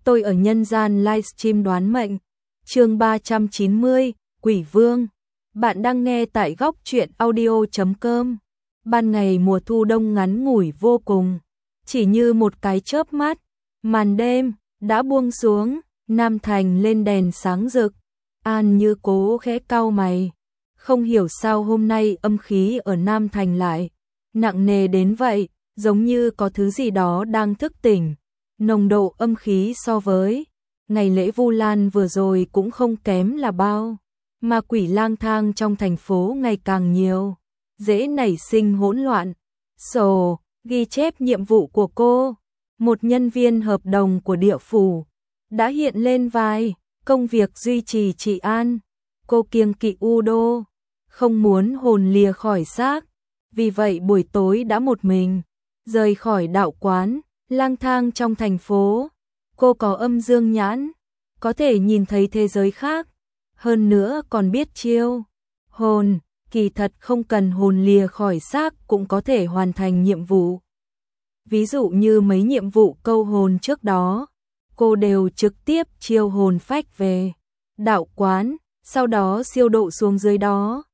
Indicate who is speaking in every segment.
Speaker 1: tôi ở nhân gian livestream đoán mệnh. Chương 390, Quỷ Vương. Bạn đang nghe tại góc truyện audio.com. Ban ngày mùa thu đông ngắn ngủi vô cùng, chỉ như một cái chớp mắt, màn đêm đã buông xuống, Nam Thành lên đèn sáng rực. An Như Cố khẽ cau mày, không hiểu sao hôm nay âm khí ở Nam Thành lại nặng nề đến vậy, giống như có thứ gì đó đang thức tỉnh. Nồng độ âm khí so với ngày lễ Vu Lan vừa rồi cũng không kém là bao, mà quỷ lang thang trong thành phố ngày càng nhiều, dễ nảy sinh hỗn loạn. Sổ ghi chép nhiệm vụ của cô, một nhân viên hợp đồng của địa phủ, đã hiện lên vai công việc duy trì trị an. Cô kiêng kỵ u đô, không muốn hồn lìa khỏi xác, vì vậy buổi tối đã một mình rời khỏi đạo quán, lang thang trong thành phố. Cô có âm dương nhãn, có thể nhìn thấy thế giới khác, hơn nữa còn biết chiêu hồn, kỳ thật không cần hồn lìa khỏi xác cũng có thể hoàn thành nhiệm vụ. Ví dụ như mấy nhiệm vụ câu hồn trước đó, cô đều trực tiếp chiêu hồn phách về đạo quán, sau đó siêu độ xuống dưới đó.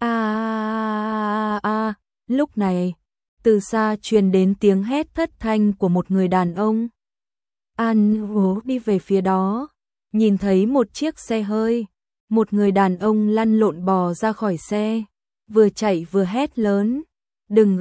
Speaker 1: Lúc này, từ xa truyền đến tiếng hét thất thanh của một người đàn ông. An Hố đi về phía đó, nhìn thấy một chiếc xe hơi, một người đàn ông lăn lộn bò ra khỏi xe, vừa chạy vừa hét lớn, đừng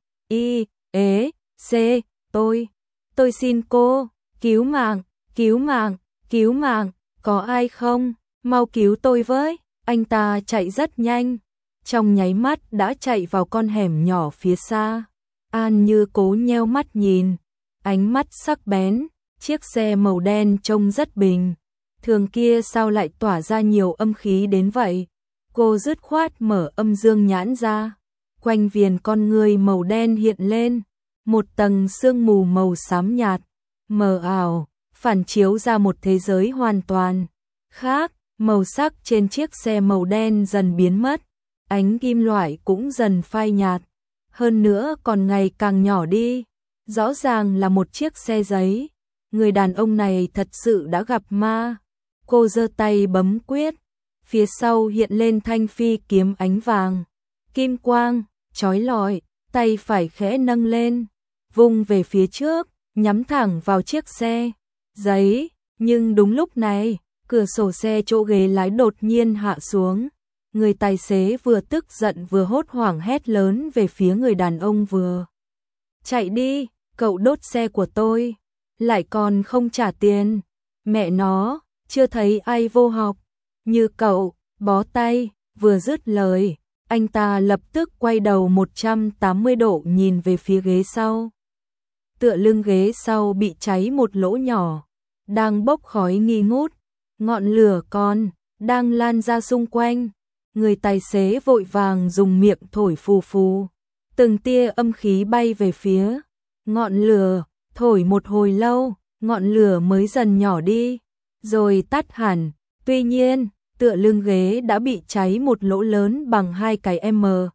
Speaker 1: tôi xin cô, cứu mạng, cứu mạng, cứu mạng, có ai không, mau cứu tôi với. Anh ta chạy rất nhanh, trong nháy mắt đã chạy vào con hẻm nhỏ phía xa. An Như Cố nheo mắt nhìn, ánh mắt sắc bén, chiếc xe màu đen trông rất bình thường kia sao lại tỏa ra nhiều âm khí đến vậy. Cô dứt khoát mở âm dương nhãn ra, quanh viền con người màu đen hiện lên một tầng sương mù màu xám nhạt, mờ ảo, phản chiếu ra một thế giới hoàn toàn khác. Màu sắc trên chiếc xe màu đen dần biến mất, ánh kim loại cũng dần phai nhạt, hơn nữa còn ngày càng nhỏ đi, rõ ràng là một chiếc xe giấy. Người đàn ông này thật sự đã gặp ma. Cô giơ tay bấm quyết, phía sau hiện lên thanh phi kiếm ánh vàng, kim quang chói lọi, tay phải khẽ nâng lên, vung về phía trước, nhắm thẳng vào chiếc xe giấy. Nhưng đúng lúc này, cửa sổ xe chỗ ghế lái đột nhiên hạ xuống. Người tài xế vừa tức giận vừa hốt hoảng hét lớn về phía người đàn ông vừa chạy đi, cậu đốt xe của tôi, lại còn không trả tiền. Mẹ nó, chưa thấy ai vô học như cậu, bó tay. Vừa dứt lời, anh ta lập tức quay đầu 180 độ nhìn về phía ghế sau. Tựa lưng ghế sau bị cháy một lỗ nhỏ, đang bốc khói nghi ngút, ngọn lửa còn đang lan ra xung quanh. Người tài xế vội vàng dùng miệng thổi phù phù, từng tia âm khí bay về phía ngọn lửa, thổi một hồi lâu, ngọn lửa mới dần nhỏ đi, rồi tắt hẳn. Tuy nhiên, tựa lưng ghế đã bị cháy một lỗ lớn bằng 2 cái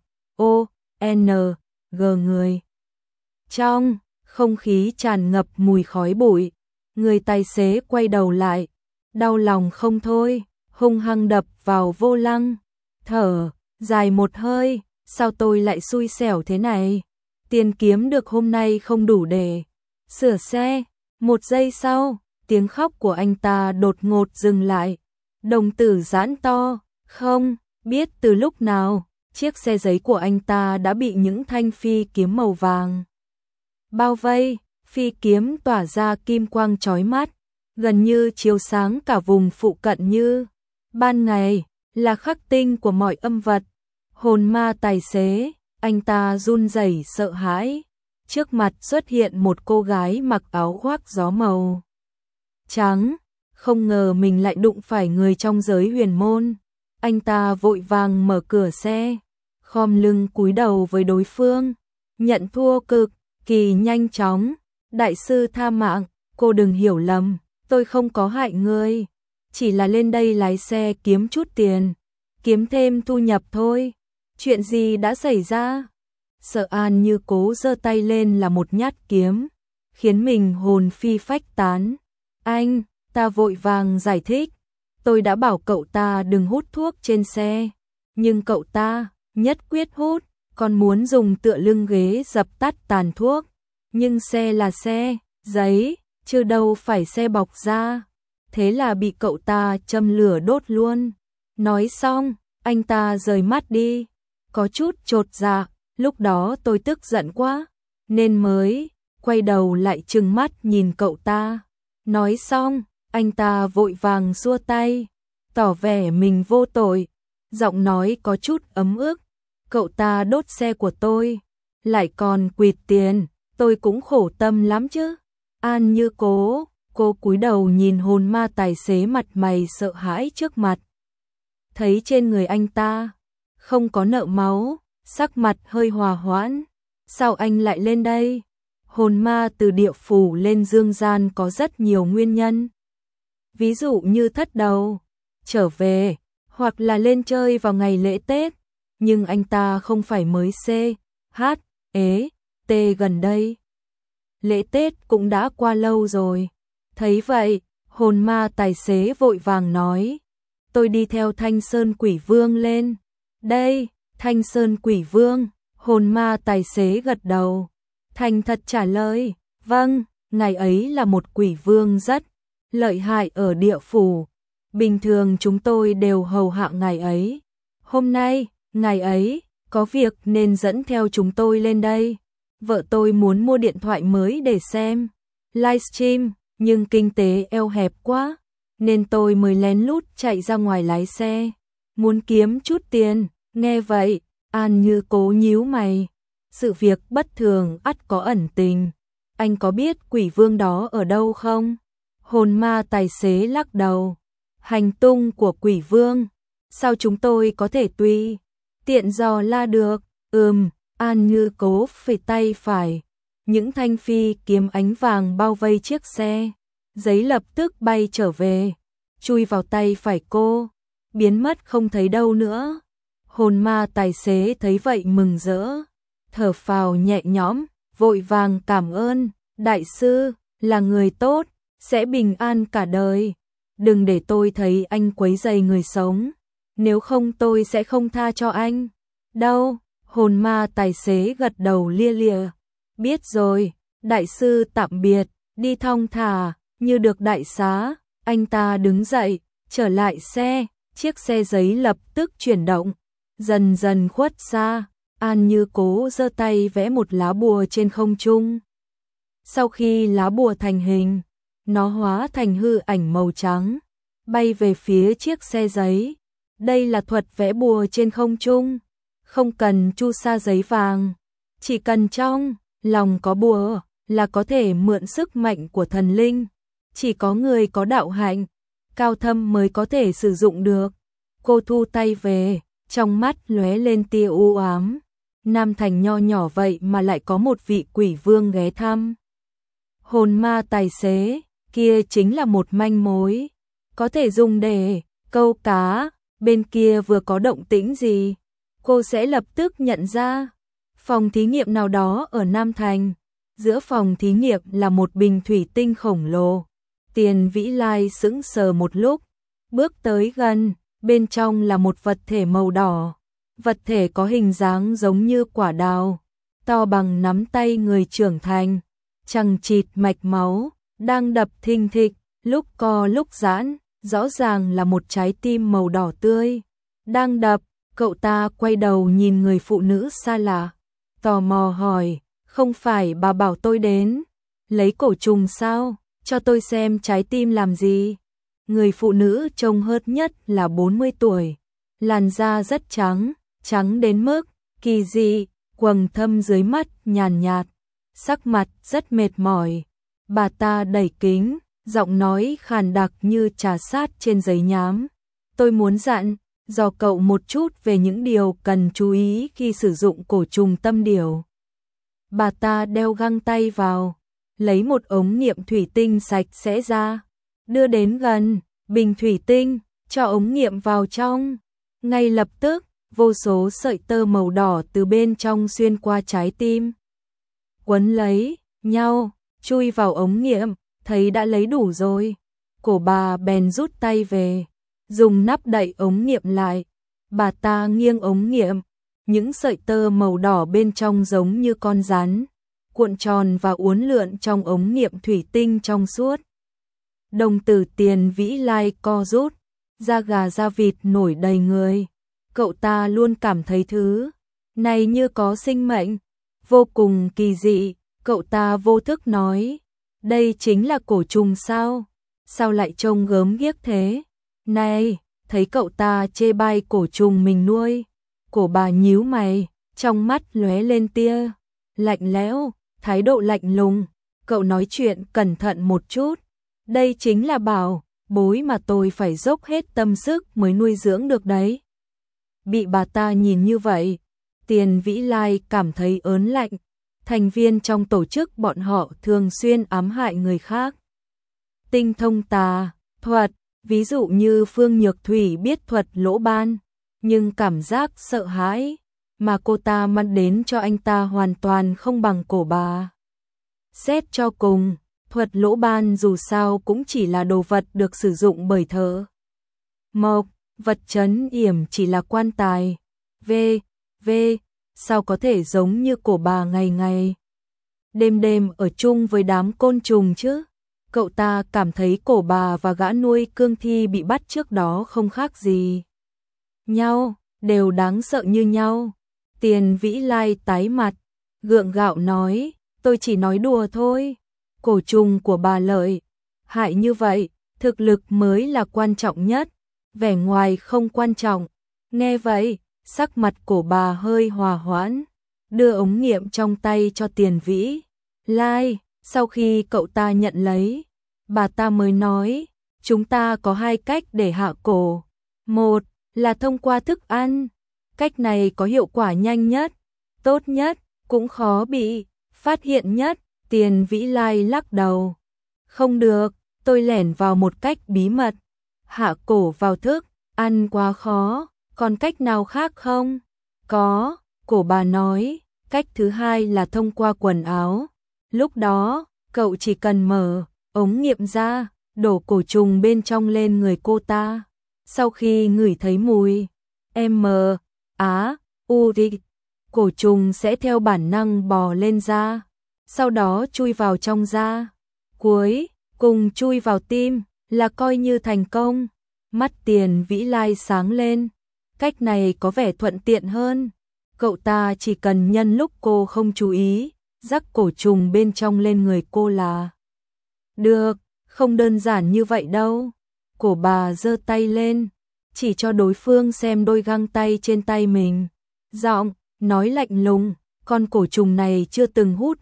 Speaker 1: M.O.N.G. người. Trong không khí tràn ngập mùi khói bụi, người tài xế quay đầu lại, đau lòng không thôi, hung hăng đập vào vô lăng, thở dài một hơi, sao tôi lại xui xẻo thế này, tiền kiếm được hôm nay không đủ để sửa xe. Một giây sau, tiếng khóc của anh ta đột ngột dừng lại, đồng tử giãn to, không biết từ lúc nào, chiếc xe giấy của anh ta đã bị những thanh phi kiếm màu vàng bao vây. Phi kiếm tỏa ra kim quang chói mắt, gần như chiếu sáng cả vùng phụ cận như ban ngày, là khắc tinh của mọi âm vật. Hồn ma tài xế, anh ta run rẩy sợ hãi. Trước mặt xuất hiện một cô gái mặc áo khoác gió màu trắng, không ngờ mình lại đụng phải người trong giới huyền môn. Anh ta vội vàng mở cửa xe, khom lưng cúi đầu với đối phương, nhận thua cực kỳ nhanh chóng. Đại sư tha mạng, cô đừng hiểu lầm, tôi không có hại ngươi, chỉ là lên đây lái xe kiếm chút tiền, kiếm thêm thu nhập thôi. Chuyện gì đã xảy ra? Sợ An Như Cố giơ tay lên là một nhát kiếm, khiến mình hồn phi phách tán. Anh, ta vội vàng giải thích. Tôi đã bảo cậu ta đừng hút thuốc trên xe. Nhưng cậu ta nhất quyết hút, còn muốn dùng tựa lưng ghế dập tắt tàn thuốc. Nhưng xe là xe, giấy, chứ đâu phải xe bọc da. Thế là bị cậu ta châm lửa đốt luôn. Nói xong, anh ta rời mắt đi. Có chút chột dạ, lúc đó tôi tức giận quá, nên mới quay đầu lại trừng mắt nhìn cậu ta. Nói xong, anh ta vội vàng xua tay, tỏ vẻ mình vô tội, giọng nói có chút ấm ức. Cậu ta đốt xe của tôi, lại còn quỵt tiền, tôi cũng khổ tâm lắm chứ. An Như cô cúi đầu nhìn hồn ma tài xế mặt mày sợ hãi trước mặt. Thấy trên người anh ta không có nợ máu, sắc mặt hơi hòa hoãn. Sao anh lại lên đây? Hồn ma từ địa phủ lên dương gian có rất nhiều nguyên nhân. Ví dụ như thất đầu, trở về, hoặc là lên chơi vào ngày lễ Tết. Nhưng anh ta không phải mới T gần đây. Lễ Tết cũng đã qua lâu rồi. Thấy vậy, hồn ma tài xế vội vàng nói. Tôi đi theo Thanh Sơn Quỷ Vương lên. Đây, Thanh Sơn Quỷ Vương, hồn ma tài xế gật đầu. Thành thật trả lời, vâng, ngài ấy là một quỷ vương rất lợi hại ở địa phủ. Bình thường chúng tôi đều hầu hạ ngài ấy. Hôm nay, ngài ấy có việc nên dẫn theo chúng tôi lên đây. Vợ tôi muốn mua điện thoại mới để xem livestream, nhưng kinh tế eo hẹp quá, nên tôi mới lén lút chạy ra ngoài lái xe, muốn kiếm chút tiền. Nghe vậy, An Như cố nhíu mày. Sự việc bất thường ắt có ẩn tình. Anh có biết quỷ vương đó ở đâu không? Hồn ma tài xế lắc đầu. Hành tung của quỷ vương, sao chúng tôi có thể tùy tiện dò la được? An Như cố phẩy tay phải. Những thanh phi kiếm ánh vàng bao vây chiếc xe. Giấy lập tức bay trở về, chui vào tay phải cô, biến mất không thấy đâu nữa. Hồn ma tài xế thấy vậy mừng rỡ, thở phào nhẹ nhõm, vội vàng cảm ơn. Đại sư, là người tốt, sẽ bình an cả đời. Đừng để tôi thấy anh quấy rầy người sống, nếu không tôi sẽ không tha cho anh đâu. Hồn ma tài xế gật đầu lia lịa. Biết rồi, đại sư tạm biệt, đi thong thả, như được đại xá. Anh ta đứng dậy, trở lại xe, chiếc xe giấy lập tức chuyển động, dần dần khuất xa. An Như cố giơ tay vẽ một lá bùa trên không trung. Sau khi lá bùa thành hình, nó hóa thành hư ảnh màu trắng, bay về phía chiếc xe giấy. Đây là thuật vẽ bùa trên không trung, không cần chu sa giấy vàng, chỉ cần trong lòng có bùa là có thể mượn sức mạnh của thần linh. Chỉ có người có đạo hạnh cao thâm mới có thể sử dụng được. Cô thu tay về, trong mắt lóe lên tia u ám. Nam Thành nho nhỏ vậy mà lại có một vị quỷ vương ghé thăm. Hồn ma tài xế, kia chính là một manh mối, có thể dùng để câu cá. Bên kia vừa có động tĩnh gì, cô sẽ lập tức nhận ra. Phòng thí nghiệm nào đó ở Nam Thành. Giữa phòng thí nghiệm là một bình thủy tinh khổng lồ. Tiền Vĩ Lai sững sờ một lúc, bước tới gần, bên trong là một vật thể màu đỏ. Vật thể có hình dáng giống như quả đào, to bằng nắm tay người trưởng thành, chằng chịt mạch máu, đang đập thình thịch, lúc co lúc giãn, rõ ràng là một trái tim màu đỏ tươi đang đập. Cậu ta quay đầu nhìn người phụ nữ xa lạ, tò mò hỏi, không phải bà bảo tôi đến lấy cổ trùng sao, cho tôi xem trái tim làm gì? Người phụ nữ trông hớt nhất là 40 tuổi, làn da rất trắng, trắng đến mức kỳ dị, quầng thâm dưới mắt nhàn nhạt, sắc mặt rất mệt mỏi. Bà ta đẩy kính, giọng nói khàn đặc như trà sát trên giấy nhám. Tôi muốn dặn dò cậu một chút về những điều cần chú ý khi sử dụng cổ trùng tâm điểu. Bà ta đeo găng tay vào, lấy một ống nghiệm thủy tinh sạch sẽ ra, đưa đến gần bình thủy tinh, cho ống nghiệm vào trong. Ngay lập tức, vô số sợi tơ màu đỏ từ bên trong xuyên qua trái tim, quấn lấy nhau, chui vào ống nghiệm. thấy đã lấy đủ rồi. Cổ bà bèn rút tay về, dùng nắp đậy ống nghiệm lại. Bà ta nghiêng ống nghiệm, những sợi tơ màu đỏ bên trong giống như con rắn, cuộn tròn và uốn lượn trong ống nghiệm thủy tinh trong suốt. Đồng tử Tiền Vĩ Lai co rút, da gà da vịt nổi đầy người. Cậu ta luôn cảm thấy thứ này như có sinh mệnh, vô cùng kỳ dị. Cậu ta vô thức nói, đây chính là cổ trùng sao? Sao lại trông gớm ghiếc thế? Này, thấy cậu ta chê bai cổ trùng mình nuôi. Cổ bà nhíu mày, trong mắt lóe lên tia lạnh lẽo, thái độ lạnh lùng. Cậu nói chuyện cẩn thận một chút. Đây chính là bảo bối mà tôi phải dốc hết tâm sức mới nuôi dưỡng được đấy. Bị bà ta nhìn như vậy, Tiền Vĩ Lai cảm thấy ớn lạnh. Thành viên trong tổ chức bọn họ thường xuyên ám hại người khác. Tinh thông tà thuật, ví dụ như Phương Nhược Thủy biết thuật lỗ ban, nhưng cảm giác sợ hãi mà cô ta mang đến cho anh ta hoàn toàn không bằng cổ bà. Xét cho cùng, thuật lỗ ban dù sao cũng chỉ là đồ vật được sử dụng bởi thợ mộc, vật trấn yểm chỉ là quan tài. Sao có thể giống như cổ bà ngày ngày đêm đêm ở chung với đám côn trùng chứ? Cậu ta cảm thấy cổ bà và gã nuôi cương thi bị bắt trước đó không khác gì nhau, đều đáng sợ như nhau. Tiền Vĩ Lai tái mặt, gượng gạo nói, tôi chỉ nói đùa thôi. Cổ trùng của bà lợi hại như vậy, thực lực mới là quan trọng nhất, vẻ ngoài không quan trọng. Nghe vậy, sắc mặt cổ bà hơi hòa hoãn, đưa ống nghiệm trong tay cho Tiền Vĩ Lai. Sau khi cậu ta nhận lấy, bà ta mới nói, chúng ta có hai cách để hạ cổ. Một là thông qua thức ăn, cách này có hiệu quả nhanh nhất, tốt nhất, cũng khó bị phát hiện nhất. Tiền Vĩ Lai lắc đầu, không được, tôi lẻn vào một cách bí mật, hạ cổ vào thức ăn quá khó, còn cách nào khác không? Có, cổ bà nói, cách thứ hai là thông qua quần áo. Lúc đó, cậu chỉ cần mở ống nghiệm ra, đổ cổ trùng bên trong lên người cô ta. Sau khi ngửi thấy mùi cổ trùng sẽ theo bản năng bò lên da, sau đó chui vào trong da, cuối cùng chui vào tim, là coi như thành công. Mắt Tiền Vĩ Lai sáng lên, cách này có vẻ thuận tiện hơn. Cậu ta chỉ cần nhân lúc cô không chú ý, rắc cổ trùng bên trong lên người cô là được, không đơn giản như vậy đâu. Cổ bà giơ tay lên, chỉ cho đối phương xem đôi găng tay trên tay mình, giọng nói lạnh lùng, con cổ trùng này chưa từng hút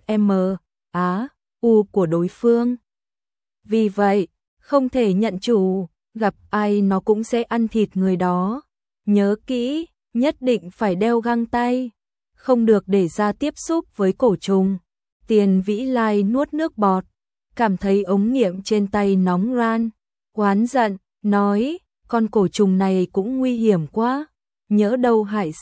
Speaker 1: của đối phương. Vì vậy, không thể nhận chủ, gặp ai nó cũng sẽ ăn thịt người đó. Nhớ kỹ, nhất định phải đeo găng tay, không được để da tiếp xúc với cổ trùng. Tiền Vĩ Lai nuốt nước bọt, cảm thấy ống nghiệm trên tay nóng ran, oán giận, nói, con cổ trùng này cũng nguy hiểm quá, nhỡ đâu hại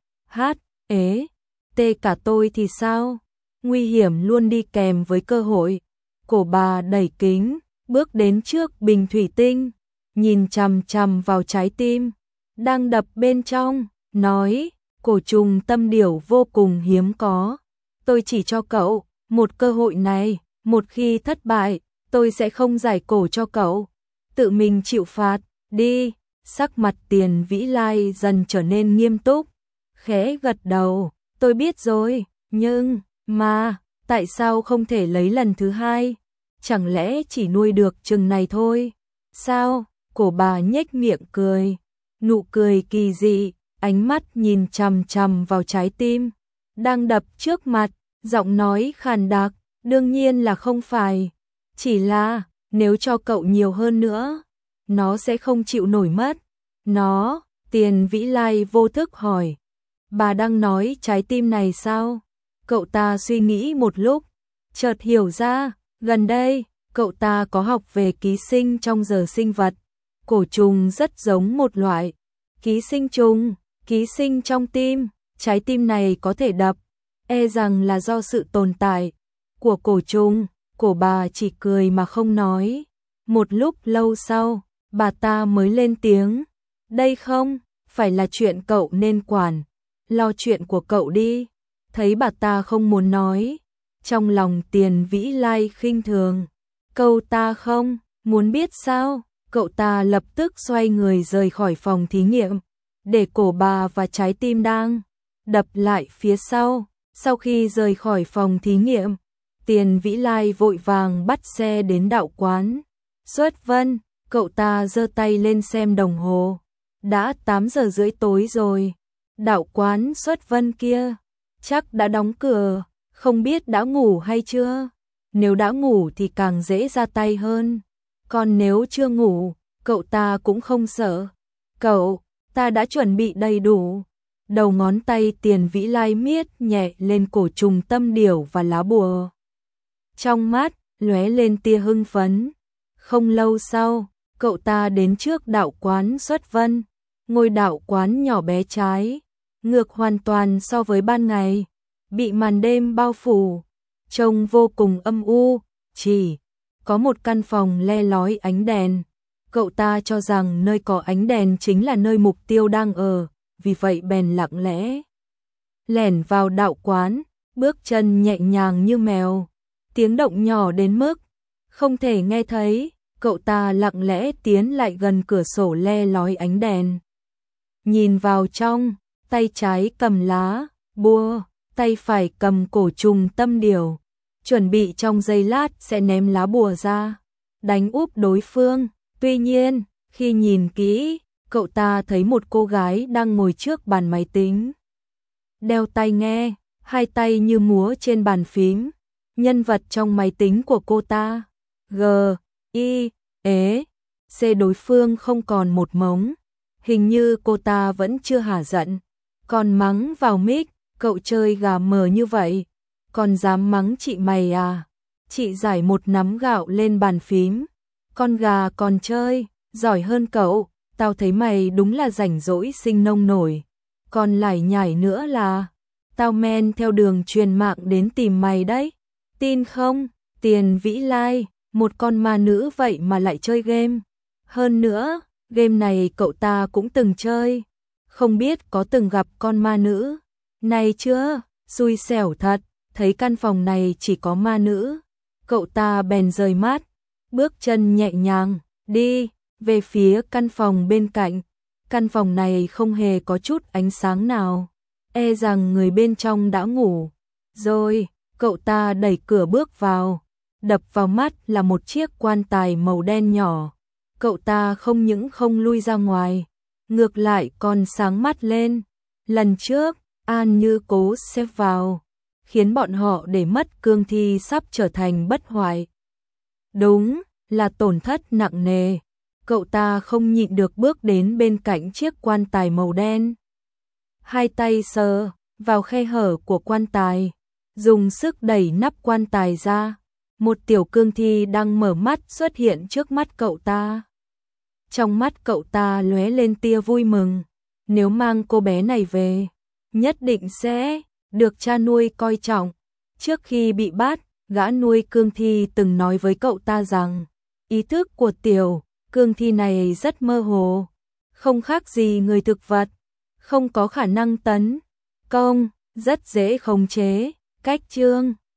Speaker 1: cả tôi thì sao? Nguy hiểm luôn đi kèm với cơ hội. Cổ bà đẩy kính, bước đến trước bình thủy tinh, nhìn chằm chằm vào trái tim đang đập bên trong, nói, cổ trùng tâm điểu vô cùng hiếm có. Tôi chỉ cho cậu một cơ hội này, một khi thất bại, tôi sẽ không giải cổ cho cậu. Tự mình chịu phạt, đi. Sắc mặt Tiền Vĩ Lai dần trở nên nghiêm túc, khẽ gật đầu, tôi biết rồi, nhưng, tại sao không thể lấy lần thứ hai? Chẳng lẽ chỉ nuôi được chừng này thôi? Sao? Cổ bà nhếch miệng cười, nụ cười kỳ dị, ánh mắt nhìn chằm chằm vào trái tim đang đập trước mặt, giọng nói khàn đặc, đương nhiên là không phải. Chỉ là, nếu cho cậu nhiều hơn nữa, nó sẽ không chịu nổi mất. Nó, Tiền Vĩ Lai vô thức hỏi, bà đang nói trái tim này sao? Cậu ta suy nghĩ một lúc, chợt hiểu ra, gần đây, cậu ta có học về ký sinh trong giờ sinh vật. Cổ trùng rất giống một loại ký sinh trùng, ký sinh trong tim, trái tim này có thể đập, rằng là do sự tồn tại của cổ trùng. Cổ bà chỉ cười mà không nói. Một lúc lâu sau, bà ta mới lên tiếng. Đây không phải là chuyện cậu nên quản, lo chuyện của cậu đi. Thấy bà ta không muốn nói, trong lòng Tiền Vĩ Lai khinh thường. Cậu ta không muốn biết sao? Cậu ta lập tức xoay người rời khỏi phòng thí nghiệm, để cổ bà và trái tim đang đập lại phía sau. Sau khi rời khỏi phòng thí nghiệm, Tiền Vĩ Lai vội vàng bắt xe đến đạo quán Xuất Vân. Cậu ta giơ tay lên xem đồng hồ. Đã 8 giờ rưỡi tối rồi. Đạo quán Xuất Vân kia chắc đã đóng cửa, không biết đã ngủ hay chưa. Nếu đã ngủ thì càng dễ ra tay hơn. Còn nếu chưa ngủ, cậu ta cũng không sợ. Cậu ta đã chuẩn bị đầy đủ. Đầu ngón tay Tiền Vĩ Lai miết nhẹ lên cổ trùng tâm điểu và lá bùa. Trong mắt lóe lên tia hưng phấn. Không lâu sau, cậu ta đến trước đạo quán Xuất Vân. Ngôi đạo quán nhỏ bé trái, ngược hoàn toàn so với ban ngày, bị màn đêm bao phủ, trông vô cùng âm u, chỉ có một căn phòng le lói ánh đèn. Cậu ta cho rằng nơi có ánh đèn chính là nơi mục tiêu đang ở, vì vậy bèn lặng lẽ lẻn vào đạo quán, bước chân nhẹ nhàng như mèo, tiếng động nhỏ đến mức không thể nghe thấy. Cậu ta lặng lẽ tiến lại gần cửa sổ le lói ánh đèn. Nhìn vào trong, tay trái cầm lá bùa, tay phải cầm cổ trùng tâm điểu, chuẩn bị trong giây lát sẽ ném lá bùa ra, đánh úp đối phương. Tuy nhiên, khi nhìn kỹ, cậu ta thấy một cô gái đang ngồi trước bàn máy tính, đeo tai nghe, hai tay như múa trên bàn phím. Nhân vật trong máy tính của cô ta, C đối phương không còn một mống. Hình như cô ta vẫn chưa hả giận, còn mắng vào mic. Cậu chơi gà mờ như vậy, còn dám mắng chị mày à? Chị giải một nắm gạo lên bàn phím. Con gà còn chơi, giỏi hơn cậu. Tao thấy mày đúng là rảnh rỗi sinh nông nổi. Còn lải nhải nữa là tao men theo đường truyền mạng đến tìm mày đấy. Tin không? Tiền Vĩ Lai, một con ma nữ vậy mà lại chơi game. Hơn nữa, game này cậu ta cũng từng chơi. Không biết có từng gặp con ma nữ này chưa? Xui xẻo thật, thấy căn phòng này chỉ có ma nữ. Cậu ta bèn rời mắt, bước chân nhẹ nhàng, đi về phía căn phòng bên cạnh. Căn phòng này không hề có chút ánh sáng nào, e rằng người bên trong đã ngủ rồi. Cậu ta đẩy cửa bước vào, đập vào mắt là một chiếc quan tài màu đen nhỏ. Cậu ta không những không lui ra ngoài, ngược lại còn sáng mắt lên. Lần trước, An Như cố xếp vào, khiến bọn họ để mất cương thi sắp trở thành bất hoại. Đúng là tổn thất nặng nề. Cậu ta không nhịn được bước đến bên cạnh chiếc quan tài màu đen. Hai tay sờ vào khe hở của quan tài, dùng sức đẩy nắp quan tài ra. Một tiểu cương thi đang mở mắt xuất hiện trước mắt cậu ta. Trong mắt cậu ta lóe lên tia vui mừng. Nếu mang cô bé này về, nhất định sẽ được cha nuôi coi trọng. Trước khi bị bắt, gã nuôi cương thi từng nói với cậu ta rằng ý thức của tiểu cương thi này rất mơ hồ, không khác gì người thực vật, không có khả năng tấn công, rất dễ khống chế. Cách chương